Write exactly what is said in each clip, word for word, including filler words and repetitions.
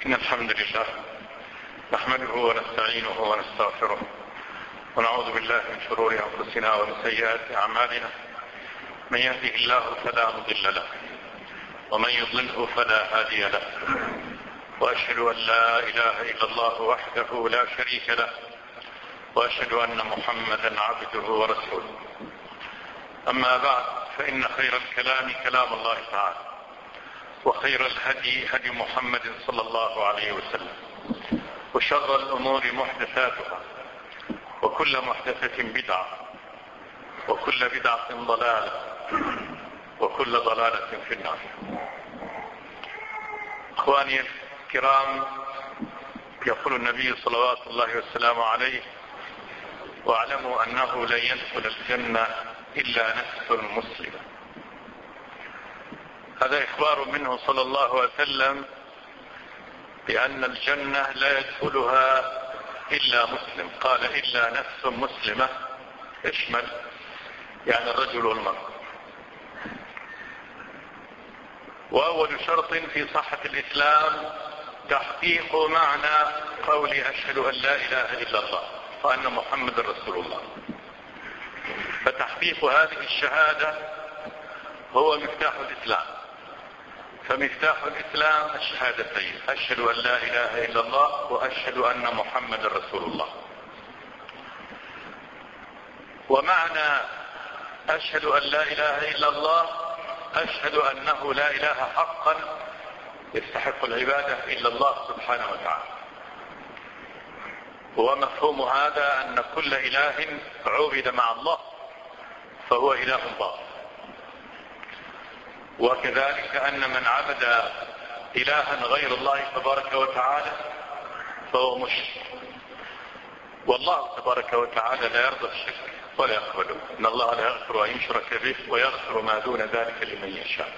إن الحمد لله نحمده ونستعينه ونستغفره ونعوذ بالله من شرور أنفسنا ومن سيئات أعمالنا. من يهده الله فلا مضل له ومن يضلله فلا هادي له، وأشهد أن لا إله إلا الله وحده لا شريك له، وأشهد أن محمدا عبده ورسوله. أما بعد، فإن خير الكلام كلام الله تعالى، وخير الهدي هدي محمد صلى الله عليه وسلم، وشر الأمور محدثاتها، وكل محدثة بدعة، وكل بدعة ضلالة، وكل ضلالة في النار. إخواني الكرام، يقول النبي صلوات الله وسلامه عليه: واعلموا أنه لن يدخل الجنة إلا نفس مسلمة. هذا إخبار منه صلى الله عليه وسلم بأن الجنة لا يدخلها إلا مسلم. قال إلا نفس مسلمة، اشمل يعني الرجل والمرأة. وأول شرط في صحة الإسلام تحقيق معنى قول أشهد أن لا إله إلا الله وأن محمد رسول الله. فتحقيق هذه الشهادة هو مفتاح الإسلام. فمفتاح الإسلام الشهادتين: أشهد أن لا إله إلا الله وأشهد أن محمد رسول الله. ومعنى أشهد أن لا إله إلا الله أشهد أنه لا إله حقا يستحق العبادة إلا الله سبحانه وتعالى. ومفهوم هذا أن كل إله عبد مع الله فهو إله باطل، وكذلك أن من عبد إلها غير الله تبارك وتعالى فهو مشرك. والله تبارك وتعالى لا يرضى الشرك ولا يقبله. إن الله لا يغفر أن يشرك به ويغفر ما دون ذلك لمن يشاء.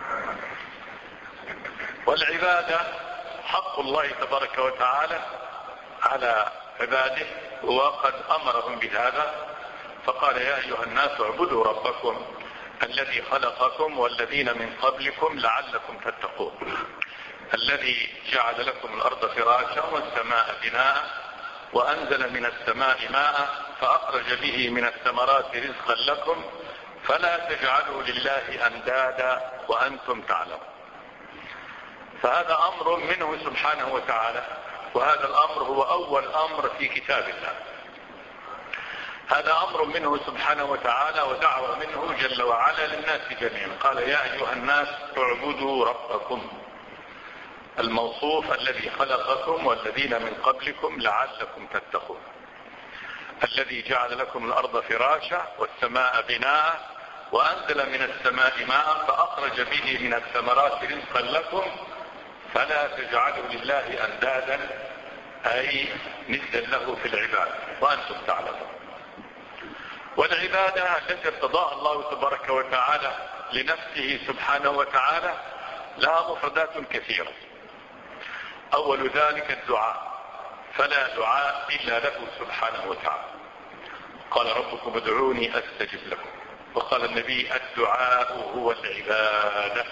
والعبادة حق الله تبارك وتعالى على عباده، وقد أمرهم بهذا فقال: يا أيها الناس اعبدوا ربكم الذي خلقكم والذين من قبلكم لعلكم تتقون، الذي جعل لكم الأرض فراشا والسماء بناء وأنزل من السماء ماء فأخرج به من الثمرات رزقا لكم فلا تجعلوا لله أندادا وأنتم تعلمون. فهذا أمر منه سبحانه وتعالى، وهذا الأمر هو أول أمر في كتاب الله. هذا أمر منه سبحانه وتعالى ودعوة منه جل وعلا للناس جميعا. قال: يا أيها الناس اعبدوا ربكم الموصوف الذي خلقكم والذين من قبلكم لعلكم تتقون، الذي جعل لكم الأرض فراشا والسماء بناء وأنزل من السماء ماء فأخرج به من الثمرات رزقا لكم فلا تجعلوا لله أندادا أي ندا له في العبادة وأنتم تعلمون. والعبادة التي ارتضاها الله تبارك وتعالى لنفسه سبحانه وتعالى لها مفردات كثيرة. أول ذلك الدعاء، فلا دعاء إلا له سبحانه وتعالى. قال: ربكم ادعوني أستجب لكم. وقال النبي: الدعاء هو العبادة.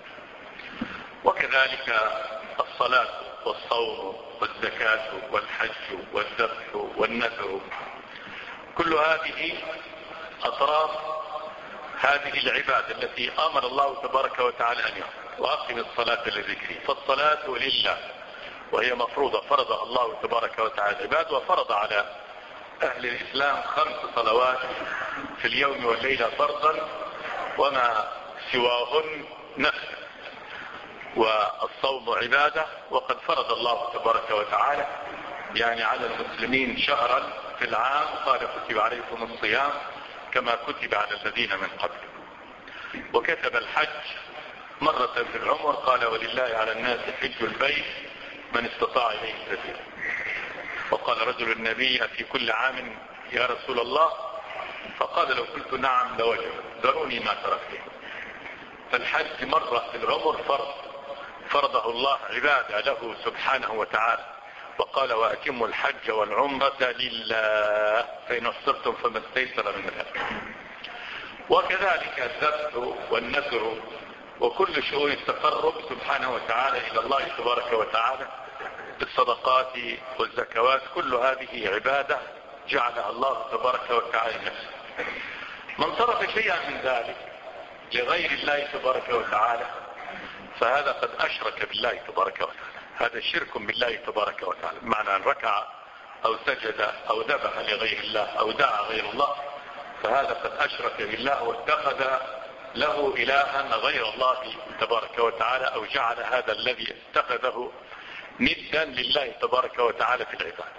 وكذلك الصلاة والصوم والزكاة والحج والذبح والنذر، كل هذه أطراف هذه العبادة التي أمر الله تبارك وتعالى أن يقول: وأقم الصلاة لذكري. فالصلاة لله وهي مفروضة، فرضها الله تبارك وتعالى العباد، وفرض على أهل الإسلام خمس صلوات في اليوم والليلة فرضا، وما سواهن نفل. والصوم عبادة، وقد فرض الله تبارك وتعالى يعني على المسلمين شهرا في العام، قال: كتب عليكم الصيام كما كتب على الذين من قبل. وكتب الحج مرة في العمر، قال: ولله على الناس حج البيت من استطاع إليه سبيلا. وقال رجل النبي: في كل عام يا رسول الله؟ فقال: لو قلت نعم لوجب، ذروني ما تركتكم. فالحج مرة في العمر فرض فرضه الله عبادة له سبحانه وتعالى، وقال: وأتموا الحج والعمرة لله فإن احصرتم فما استيسر من الهدي. وكذلك الذبح والنذر وكل شؤون التقرب سبحانه وتعالى إلى الله تبارك وتعالى بالصدقات والزكوات، كل هذه عبادة جعلها الله تبارك وتعالى نفسه. من صرف شيئا من ذلك لغير الله تبارك وتعالى فهذا قد أشرك بالله تبارك وتعالى، هذا شرك بالله تبارك وتعالى، بمعنى أن ركع أو سجد أو ذبح لغير الله أو دعا غير الله فهذا قد أشرك بالله واتخذ له إلها غير الله تبارك وتعالى، أو جعل هذا الذي اتخذه ندا لله تبارك وتعالى في العبادة.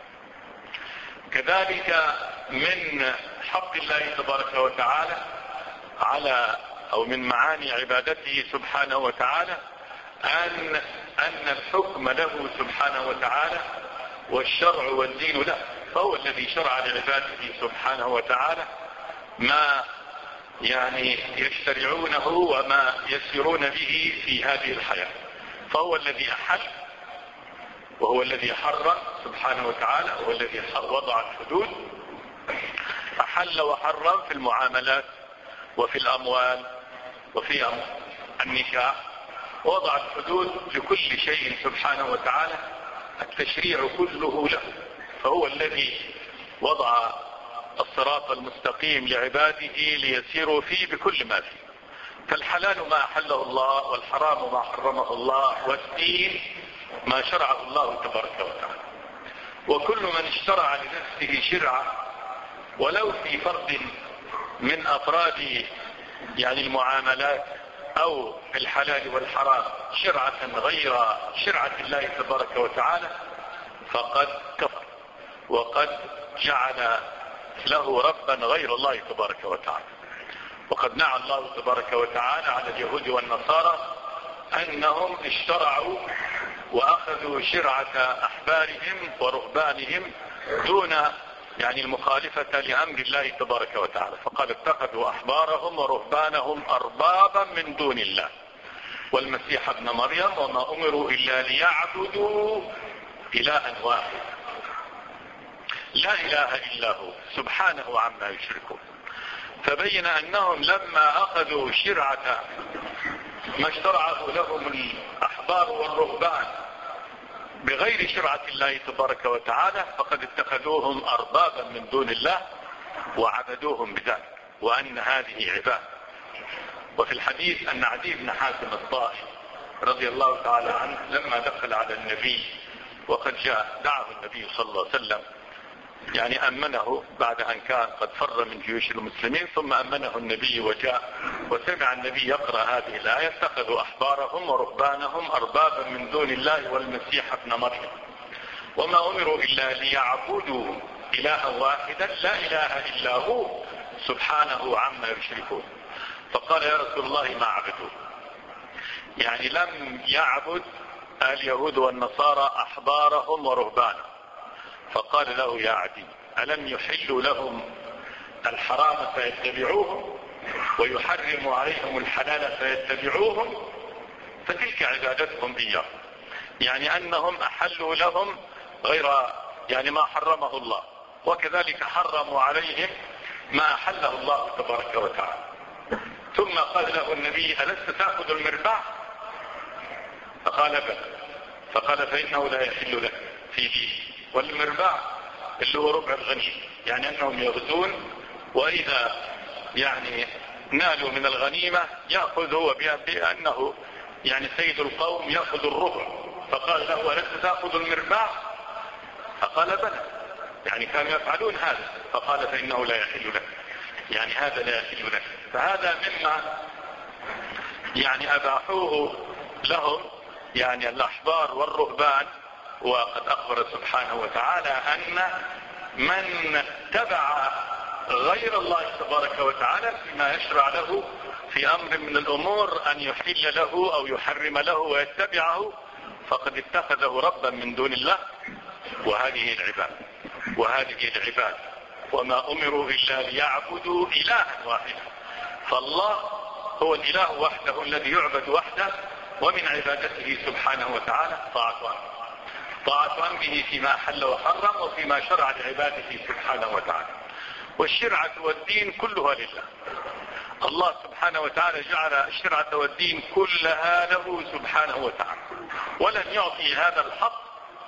كذلك من حق الله تبارك وتعالى على أو من معاني عبادته سبحانه وتعالى أن أن الحكم له سبحانه وتعالى والشرع والدين له، فهو الذي شرع لعباده سبحانه وتعالى ما يعني يشترعونه وما يسيرون به في هذه الحياة، فهو الذي أحل وهو الذي حرم سبحانه وتعالى، وهو الذي وضع الحدود، أحل وحرم في المعاملات وفي الأموال وفي النكاح، وضع الحدود لكل شيء سبحانه وتعالى، التشريع كله له، فهو الذي وضع الصراط المستقيم لعباده ليسيروا فيه بكل ما فيه. فالحلال ما أحله الله، والحرام ما حرمه الله، والدين ما شرعه الله تبارك وتعالى. وكل من اشترع لنفسه شرعة ولو في فرد من أفراد يعني المعاملات أو الحلال والحرام شرعة غير شرعة الله تبارك وتعالى فقد كفر وقد جعل له ربا غير الله تبارك وتعالى. وقد نعى الله تبارك وتعالى على اليهود والنصارى أنهم اشترعوا وأخذوا شرعة أحبارهم ورهبانهم دون يعني المخالفة لأمر الله تبارك وتعالى، فقال اتخذوا أحبارهم ورهبانهم أربابا من دون الله والمسيح ابن مريم وما أمروا إلا ليعبدوا إلها واحد لا إله إلا هو سبحانه عما يشركون. فبين أنهم لما أخذوا شرعة ما اشترعه لهم الأحبار والرهبان بغير شرعة الله تبارك وتعالى فقد اتخذوهم أربابا من دون الله وعبدوهم بذلك، وأن هذه عبادة. وفي الحديث أن عدي بن حاتم الطائي رضي الله تعالى عنه لما دخل على النبي وقد جاء دعاه النبي صلى الله عليه وسلم يعني أمنه بعد أن كان قد فر من جيوش المسلمين، ثم أمنه النبي وجاء وسمع النبي يقرأ هذه الآية اتخذوا أحبارهم ورهبانهم أربابا من دون الله والمسيح ابن مريم وما أمروا إلا ليعبدوا إلها واحدا لا إله إلا هو سبحانه عما يشركون. فقال يا رسول الله ما عبدوا، يعني لم يعبد اليهود والنصارى أحبارهم ورهبانهم. فقال له يا عدي ألم يحلوا لهم الحرام فيتبعوهم ويحرموا عليهم الحلال فيتبعوهم؟ فتلك عبادتهم إياه، يعني أنهم أحلوا لهم غير يعني ما حرمه الله، وكذلك حرموا عليهم ما أحله الله تبارك وتعالى. ثم قال له النبي ألست تأخذ المربع؟ فقال بلى. فقال فإنه لا يحل لك في دين. والمربع اللي هو ربع الغنيمة، يعني أنهم يغزون وإذا يعني نالوا من الغنيمة يأخذ هو بأنه يعني سيد القوم يأخذ الربع. فقال له ألست تأخذ المربع؟ فقال بلى، يعني كانوا يفعلون هذا. فقال فإنه لا يحل لك، يعني هذا لا يحل لك. فهذا مما يعني أباحوه لهم يعني الأحبار والرهبان. وقد أخبر سبحانه وتعالى أن من تبع غير الله تبارك وتعالى فيما يشرع له في أمر من الأمور أن يحل له أو يحرم له ويتبعه فقد اتخذه ربا من دون الله. وهذه العبادة وهذه العبادة وما أمروا إلا ليعبدوا إلها واحدا. فالله هو الإله وحده الذي يعبد وحده، ومن عبادته سبحانه وتعالى طاعته طاعة أمره فيما أحل وحرم وفيما شرع لعباده سبحانه وتعالى. والشرعة والدين كلها لله. الله سبحانه وتعالى جعل الشرعة والدين كلها له سبحانه وتعالى، ولن يعطي هذا الحق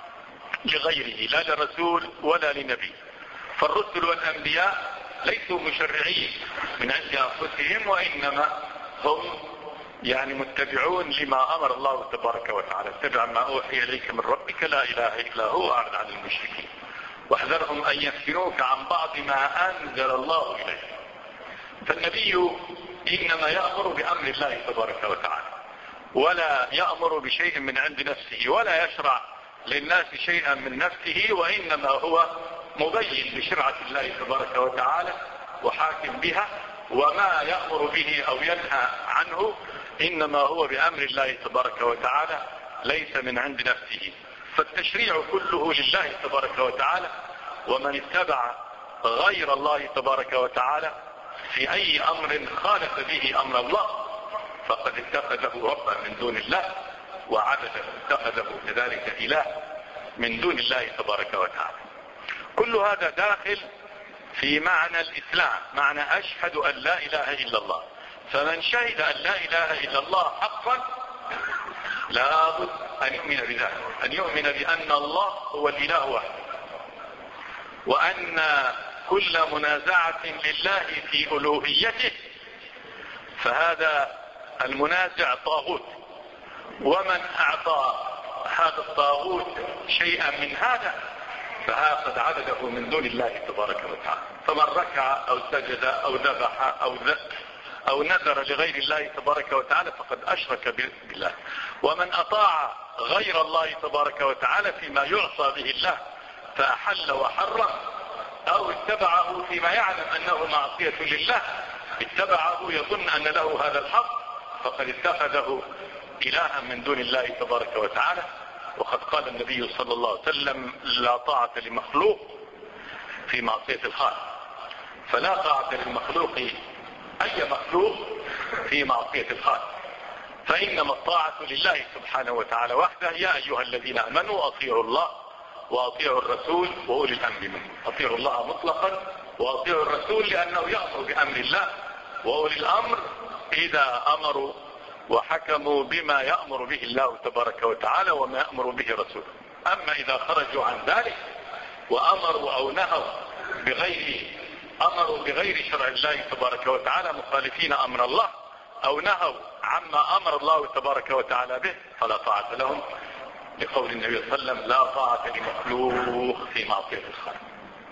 لغيره، لا لرسول ولا لنبي. فالرسل والأنبياء ليسوا مشرعين من عند أنفسهم، وإنما هم يعني متبعون لما أمر الله تبارك وتعالى. اتبع ما أوحي إليك من ربك لا إله إلا هو أعرض عن المشركين واحذرهم أن يفتنوك عن بعض ما أنزل الله إليك. فالنبي إنما يأمر بأمر الله تبارك وتعالى، ولا يأمر بشيء من عند نفسه، ولا يشرع للناس شيئا من نفسه، وإنما هو مبين بشرعة الله تبارك وتعالى وحاكم بها. وما يأمر به أو ينهى عنه إنما هو بأمر الله تبارك وتعالى، ليس من عند نفسه. فالتشريع كله لله تبارك وتعالى، ومن اتبع غير الله تبارك وتعالى في أي أمر خالف به أمر الله فقد اتخذه ربا من دون الله وعبده، اتخذه كذلك إله من دون الله تبارك وتعالى. كل هذا داخل في معنى الإسلام، معنى أشهد أن لا إله إلا الله. فمن شهد أن لا إله إلا الله حقا لابد أن يؤمن بذلك، أن يؤمن بأن الله هو الإله وحده، وأن كل منازعة لله في ألوهيته فهذا المنازع طاغوت، ومن أعطى هذا الطاغوت شيئا من هذا فها قد عبده من دون الله تبارك وتعالى. فمن ركع أو سجد أو ذبح أو أو نذر لغير الله تبارك وتعالى فقد أشرك بالله. ومن أطاع غير الله تبارك وتعالى فيما يعصى به الله فأحل وحرم، أو اتبعه فيما يعلم أنه معصية لله، اتبعه يظن أن له هذا الحق، فقد اتخذه إلها من دون الله تبارك وتعالى. وقد قال النبي صلى الله عليه وسلم لا طاعة لمخلوق في معصية الخالق، فلا طاعة للمخلوق أي مخلوق في معصية الخالق، فإنما الطاعة لله سبحانه وتعالى وحده. يا أيها الذين آمنوا أطيعوا الله وأطيعوا الرسول وأولي الأمر منكم. أطيعوا الله مطلقا وأطيعوا الرسول لأنه يأمر بأمر الله، وأولي الأمر إذا أمروا وحكموا بما يأمر به الله تبارك وتعالى وما يأمر به رسوله. أما إذا خرجوا عن ذلك وأمروا أو نهوا بغير أمروا بغير شرع الله تبارك وتعالى مخالفين أمر الله، أو نهوا عما أمر الله تبارك وتعالى به فلا طاعة لهم، لقول النبي صلى الله عليه وسلم لا طاعة لمخلوق في معصية الخالق.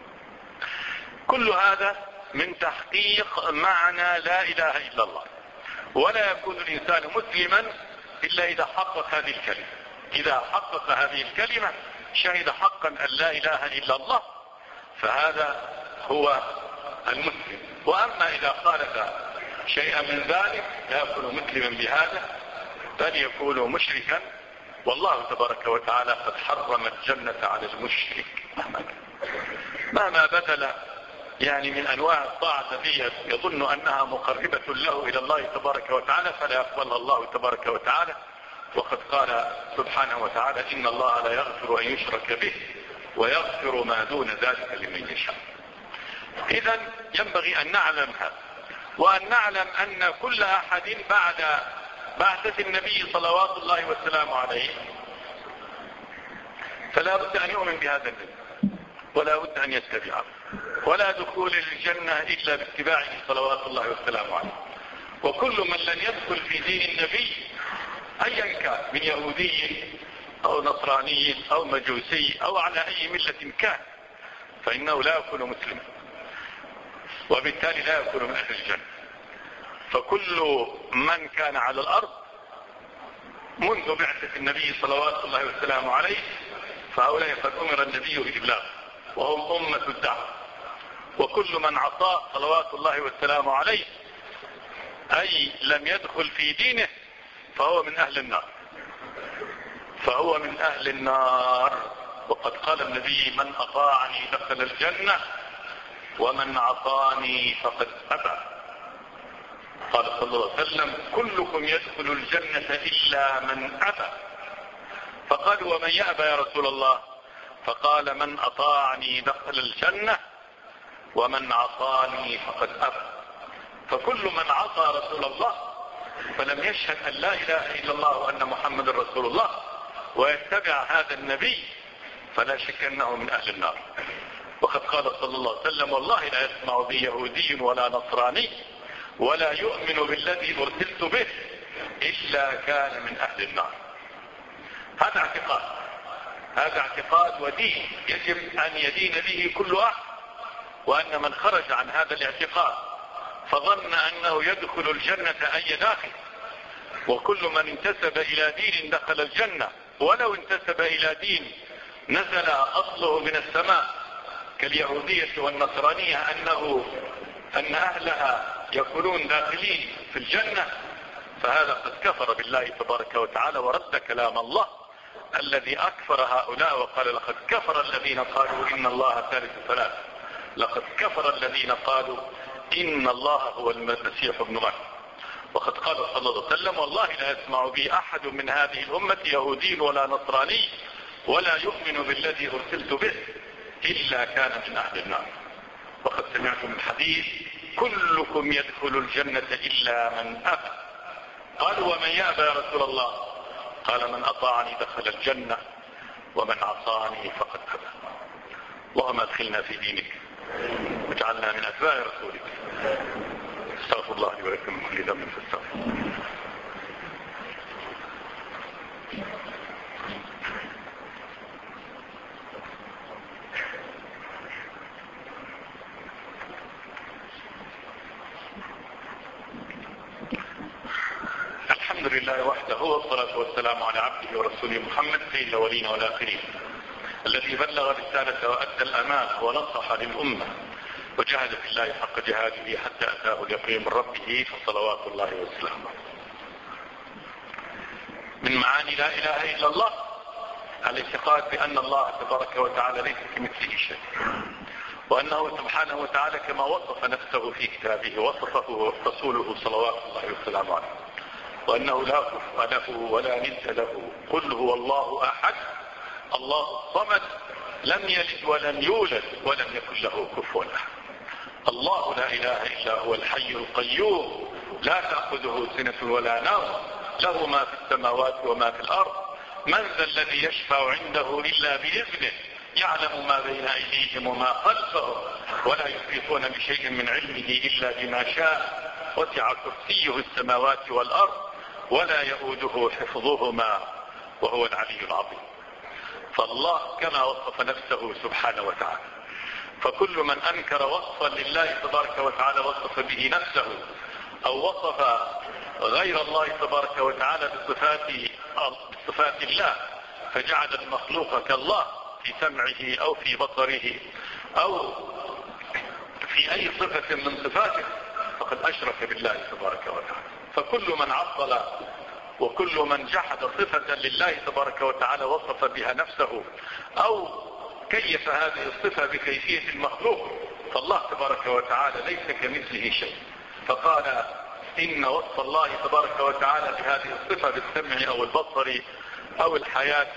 كل هذا من تحقيق معنى لا إله إلا الله. ولا يكون الإنسان مسلما إلا إذا حقق هذه الكلمة. إذا حقق هذه الكلمة شهد حقا أن لا إله إلا الله فهذا هو المسلم. وأما إذا خالف شيئا من ذلك لا يكون مسلما بهذا، بل يكون مشركا. والله تبارك وتعالى قد حرم الجنة على المشرك مهما بذل يعني من أنواع الطاعة التي يظن أنها مقربة له إلى الله تبارك وتعالى فلا يقبلها الله تبارك وتعالى. وقد قال سبحانه وتعالى إن الله لا يغفر أن يشرك به ويغفر ما دون ذلك لمن يشاء. إذن ينبغي أن نعلم هذا، وأن نعلم أن كل أحد بعد بعثة النبي صلوات الله والسلام عليه فلا بد أن يؤمن بهذا النبي ولا بد أن يتبعه، ولا دخول الجنة إلا باتباعه صلوات الله والسلام عليه. وكل من لن يدخل في دين النبي أيا كان من يهودي أو نصراني أو مجوسي أو على أي ملة كان فإنه لا يكون مسلما، وبالتالي لا يكون من أهل الجنة. فكل من كان على الأرض منذ بعثة النبي صلوات الله والسلام عليه فهؤلاء قد أمر النبي بإبلاغ وهم أمة الدعوة. وكل من عصاه صلوات الله والسلام عليه أي لم يدخل في دينه فهو من أهل النار، فهو من أهل النار. وقد قال النبي من أطاعني دخل الجنة ومن عصاني فقد أبى. قال صلى الله عليه وسلم كلكم يدخل الجنة إلا من أبى. فقالوا ومن يأبى يا رسول الله؟ فقال من أطاعني دخل الجنة ومن عصاني فقد أبى. فكل من عصى رسول الله فلم يشهد أن لا إله إلا الله وأن محمد رسول الله ويتبع هذا النبي فلا شك أنه من أهل النار. وقد قال صلى الله عليه وسلم: والله لا يسمع بي يهودي ولا نصراني ولا يؤمن بالذي أرسلت به إلا كان من أهل النار. هذا اعتقاد، هذا اعتقاد ودين يجب أن يدين به كل أحد، وأن من خرج عن هذا الاعتقاد فظن أنه يدخل الجنة أي داخل، وكل من انتسب إلى دين دخل الجنة، ولو انتسب إلى دين نزل أصله من السماء كاليهودية والنصرانية أنه أن أهلها يكونون داخلين في الجنة، فهذا قد كفر بالله تبارك وتعالى ورد كلام الله الذي أكفر هؤلاء وقال: لقد كفر الذين قالوا إن الله ثالث ثلاثة، لقد كفر الذين قالوا إن الله هو المسيح ابن مريم. وقد قال صلى الله عليه وسلم: والله لا يسمع بي أحد من هذه الأمة يهودي ولا نصراني ولا يؤمن بالذي أرسلت به إلا كان من أهل النار. وقد سمعتم الحديث: كلكم يدخل الجنة إلا من أبى. قالوا: ومن يأبى يا رسول الله؟ قال: من أطاعني دخل الجنة ومن عصاني فقد أبى. اللهم ادخلنا في دينك واجعلنا من أتباع رسولك. استغفر الله لي ولكم من كل ذنب فاستغفروه. الحمد لله وحده، والصلاة والسلام على عبده ورسوله محمد سيد الأولين والآخرين، الذي بلغ الرسالة وأدى الأمانة ونصح للأمة وجاهد في الله حق جهاده حتى أتاه اليقين من ربه، فصلوات الله وسلامه. من معاني لا إله إلا الله الاعتقاد بأن الله تبارك وتعالى ليس كمثله شيء، وأنه سبحانه وتعالى كما وصف نفسه في كتابه وصفه رسوله صلوات الله وسلامه عليه، وأنه لا كفء له ولا ند له. قل هو الله أحد الله الصمد لم يلد ولم يولد ولم يكن له كفوا أحد. الله لا إله إلا هو الحي القيوم لا تأخذه سنة ولا نوم، له ما في السماوات وما في الأرض. من ذا الذي يشفع عنده إلا بإذنه، يعلم ما بين أيديهم وما خلفهم ولا يحيطون بشيء من علمه إلا بما شاء. وسع كرسيه السماوات والأرض ولا يؤوده حفظهما وهو العلي العظيم. فالله كما وصف نفسه سبحانه وتعالى، فكل من أنكر وصفا لله تبارك وتعالى وصف به نفسه أو وصف غير الله تبارك وتعالى بصفات بصفات الله، فجعل المخلوق كالله في سمعه أو في بصره أو في أي صفة من صفاته، فقد أشرك بالله تبارك وتعالى. فكل من عطل وكل من جحد صفة لله تبارك وتعالى وصف بها نفسه أو كيف هذه الصفة بكيفية المخلوق، فالله تبارك وتعالى ليس كمثله شيء. فقال إن وصف الله تبارك وتعالى بهذه الصفة بالسمع أو البصر أو الحياة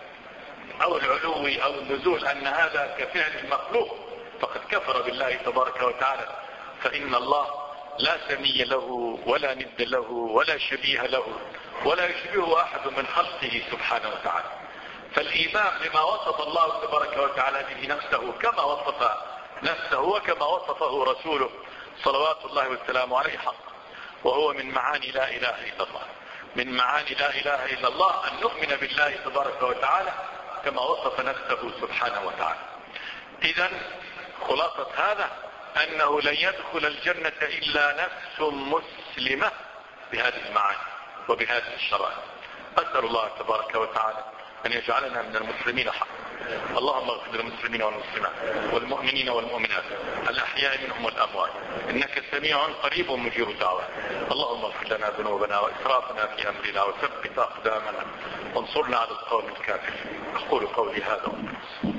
أو العلو أو النزول أن هذا كفعل المخلوق، فقد كفر بالله تبارك وتعالى. فإن الله لا سمي له ولا ند له ولا شبيه له ولا يشبهه أحد من خلقه سبحانه وتعالى. فالإيمان بما وصف الله تبارك وتعالى به نفسه كما وصف نفسه وكما وصفه رسوله صلوات الله والسلام عليه حق، وهو من معاني لا إله إلا الله. من معاني لا إله إلا الله أن نؤمن بالله تبارك وتعالى كما وصف نفسه سبحانه وتعالى. إذن خلاصة هذا أنه لن يدخل الجنة إلا نفس مسلمة بهذه المعاني وبهذه الشرائع. أسأل الله تبارك وتعالى أن يجعلنا من المسلمين حقا. اللهم اغفر للمسلمين والمسلمات والمؤمنين والمؤمنات الأحياء منهم والأموات، إنك سميع قريب مجيب الدعوات. اللهم اغفر لنا ذنوبنا وإسرافنا في أمرنا وثبت أقدامنا وانصرنا على القوم الكافرين. أقول قولي هذا.